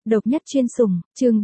Độc nhất chuyên sủng, chương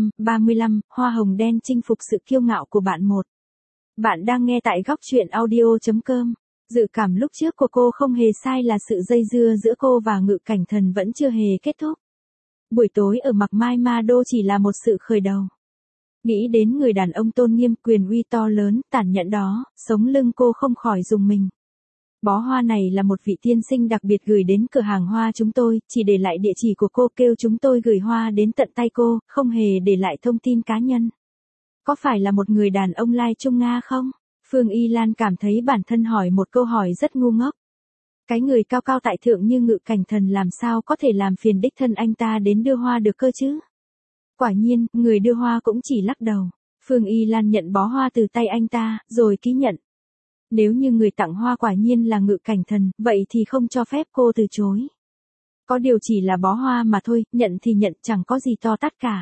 35, hoa hồng đen chinh phục sự kiêu ngạo của bạn một. Bạn đang nghe tại góc truyện audio.com. Dự cảm lúc trước của cô không hề sai là sự dây dưa giữa cô và Ngự Cảnh Thần vẫn chưa hề kết thúc. Buổi tối ở Mạc Mai Ma Đô chỉ là một sự khởi đầu. Nghĩ đến người đàn ông tôn nghiêm quyền uy to lớn, tàn nhẫn đó, sống lưng cô không khỏi rùng mình. Bó hoa này là một vị tiên sinh đặc biệt gửi đến cửa hàng hoa chúng tôi, chỉ để lại địa chỉ của cô, kêu chúng tôi gửi hoa đến tận tay cô, không hề để lại thông tin cá nhân. Có phải là một người đàn ông lai Trung Nga không? Phương Y Lan cảm thấy bản thân hỏi một câu hỏi rất ngu ngốc. Cái người cao cao tại thượng như Ngự Cảnh Thần làm sao có thể làm phiền đích thân anh ta đến đưa hoa được cơ chứ? Quả nhiên, người đưa hoa cũng chỉ lắc đầu. Phương Y Lan nhận bó hoa từ tay anh ta, rồi ký nhận. Nếu như người tặng hoa quả nhiên là Ngự Cảnh Thần, vậy thì không cho phép cô từ chối. Có điều chỉ là bó hoa mà thôi, nhận thì nhận, chẳng có gì to tát cả.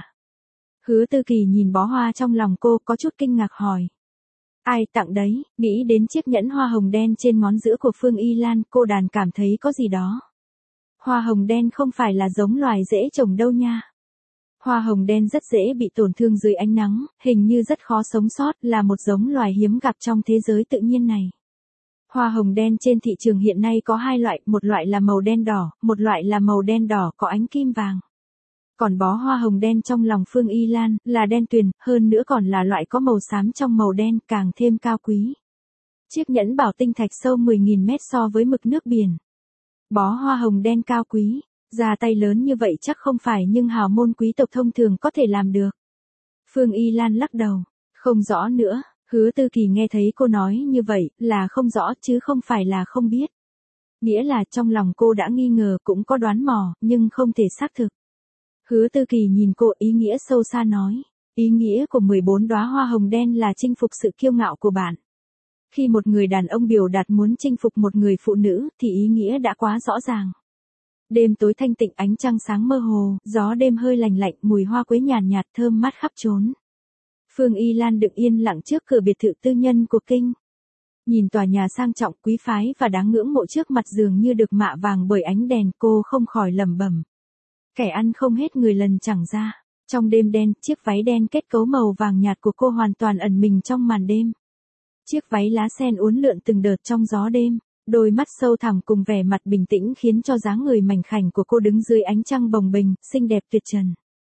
Hứa Tư Kỳ nhìn bó hoa trong lòng cô, có chút kinh ngạc hỏi. Ai tặng đấy? Nghĩ đến chiếc nhẫn hoa hồng đen trên ngón giữa của Phương Y Lan, cô đàn cảm thấy có gì đó. Hoa hồng đen không phải là giống loài dễ trồng đâu nha. Hoa hồng đen rất dễ bị tổn thương dưới ánh nắng, hình như rất khó sống sót, là một giống loài hiếm gặp trong thế giới tự nhiên này. Hoa hồng đen trên thị trường hiện nay có hai loại, một loại là màu đen đỏ, một loại là màu đen đỏ có ánh kim vàng. Còn bó hoa hồng đen trong lòng Phương Y Lan là đen tuyền, hơn nữa còn là loại có màu xám trong màu đen, càng thêm cao quý. Chiếc nhẫn bảo tinh thạch sâu 10.000 mét so với mực nước biển. Bó hoa hồng đen cao quý. Ra tay lớn như vậy chắc không phải nhưng hào môn quý tộc thông thường có thể làm được. Phương Y Lan lắc đầu, không rõ nữa. Hứa Tư Kỳ nghe thấy cô nói như vậy là không rõ chứ không phải là không biết. Nghĩa là trong lòng cô đã nghi ngờ, cũng có đoán mò, nhưng không thể xác thực. Hứa Tư Kỳ nhìn cô, ý nghĩa sâu xa nói. Ý nghĩa của 14 đóa hoa hồng đen là chinh phục sự kiêu ngạo của bạn. Khi một người đàn ông biểu đạt muốn chinh phục một người phụ nữ thì ý nghĩa đã quá rõ ràng. Đêm tối thanh tịnh, ánh trăng sáng mơ hồ, gió đêm hơi lành lạnh, mùi hoa quế nhàn nhạt thơm mát khắp trốn. Phương Y Lan đứng yên lặng trước cửa biệt thự tư nhân của Kinh. Nhìn tòa nhà sang trọng quý phái và đáng ngưỡng mộ trước mặt dường như được mạ vàng bởi ánh đèn, cô không khỏi lẩm bẩm. Kẻ ăn không hết người lần chẳng ra. Trong đêm đen, chiếc váy đen kết cấu màu vàng nhạt của cô hoàn toàn ẩn mình trong màn đêm. Chiếc váy lá sen uốn lượn từng đợt trong gió đêm. Đôi mắt sâu thẳm cùng vẻ mặt bình tĩnh khiến cho dáng người mảnh khảnh của cô đứng dưới ánh trăng bồng bềnh, xinh đẹp tuyệt trần.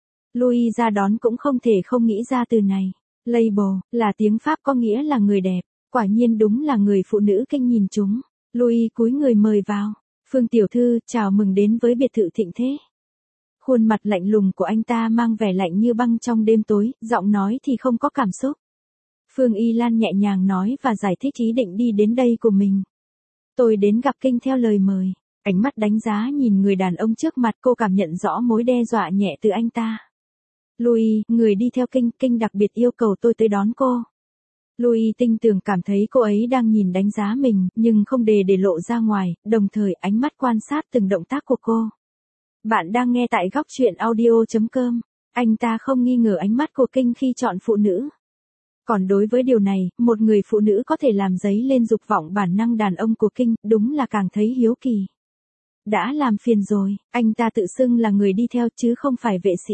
Louis ra đón cũng không thể không nghĩ ra từ này. Label, là tiếng Pháp có nghĩa là người đẹp. Quả nhiên đúng là người phụ nữ Kinh nhìn chúng. Louis cúi người mời vào. Phương tiểu thư, chào mừng đến với biệt thự thịnh thế. Khuôn mặt lạnh lùng của anh ta mang vẻ lạnh như băng trong đêm tối, giọng nói thì không có cảm xúc. Phương Y Lan nhẹ nhàng nói và giải thích ý định đi đến đây của mình. Tôi đến gặp Kinh theo lời mời. Ánh mắt đánh giá nhìn người đàn ông trước mặt, cô cảm nhận rõ mối đe dọa nhẹ từ anh ta. Louis, người đi theo Kinh đặc biệt yêu cầu tôi tới đón cô. Louis tinh tường cảm thấy cô ấy đang nhìn đánh giá mình, nhưng không để lộ ra ngoài, đồng thời ánh mắt quan sát từng động tác của cô. Bạn đang nghe tại góc truyện audio.com. Anh ta không nghi ngờ ánh mắt của Kinh khi chọn phụ nữ. Còn đối với điều này, một người phụ nữ có thể làm dấy lên dục vọng bản năng đàn ông của Kinh, đúng là càng thấy hiếu kỳ. Đã làm phiền rồi, anh ta tự xưng là người đi theo chứ không phải vệ sĩ.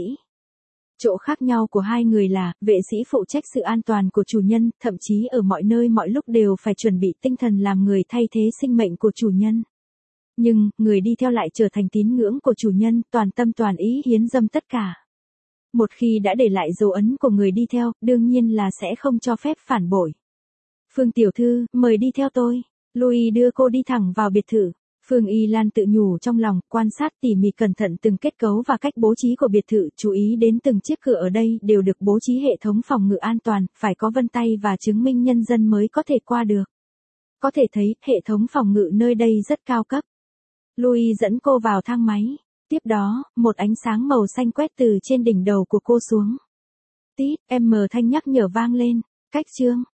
Chỗ khác nhau của hai người là, vệ sĩ phụ trách sự an toàn của chủ nhân, thậm chí ở mọi nơi mọi lúc đều phải chuẩn bị tinh thần làm người thay thế sinh mệnh của chủ nhân. Nhưng, người đi theo lại trở thành tín ngưỡng của chủ nhân, toàn tâm toàn ý hiến dâng tất cả. Một khi đã để lại dấu ấn của người đi theo, đương nhiên là sẽ không cho phép phản bội. Phương tiểu thư, mời đi theo tôi. Louis đưa cô đi thẳng vào biệt thự. Phương Y Lan tự nhủ trong lòng, quan sát tỉ mỉ cẩn thận từng kết cấu và cách bố trí của biệt thự, chú ý đến từng chiếc cửa ở đây đều được bố trí hệ thống phòng ngự an toàn, phải có vân tay và chứng minh nhân dân mới có thể qua được. Có thể thấy, hệ thống phòng ngự nơi đây rất cao cấp. Louis dẫn cô vào thang máy. Tiếp đó, một ánh sáng màu xanh quét từ trên đỉnh đầu của cô xuống. Tít, thanh nhắc nhở vang lên. Cách chương.